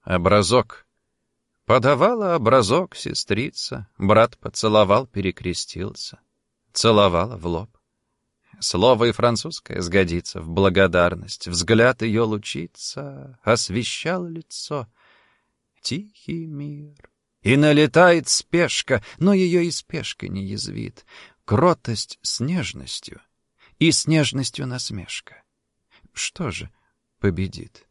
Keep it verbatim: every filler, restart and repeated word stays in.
Образок. Подавала образок сестрица, брат поцеловал, перекрестился. Целовала в лоб. Слово и французское сгодится в благодарность. Взгляд ее лучится, освещал лицо. Тихий мир. И налетает спешка, но ее и спешка не язвит. Кротость с нежностью, и с нежностью насмешка. Что же победит?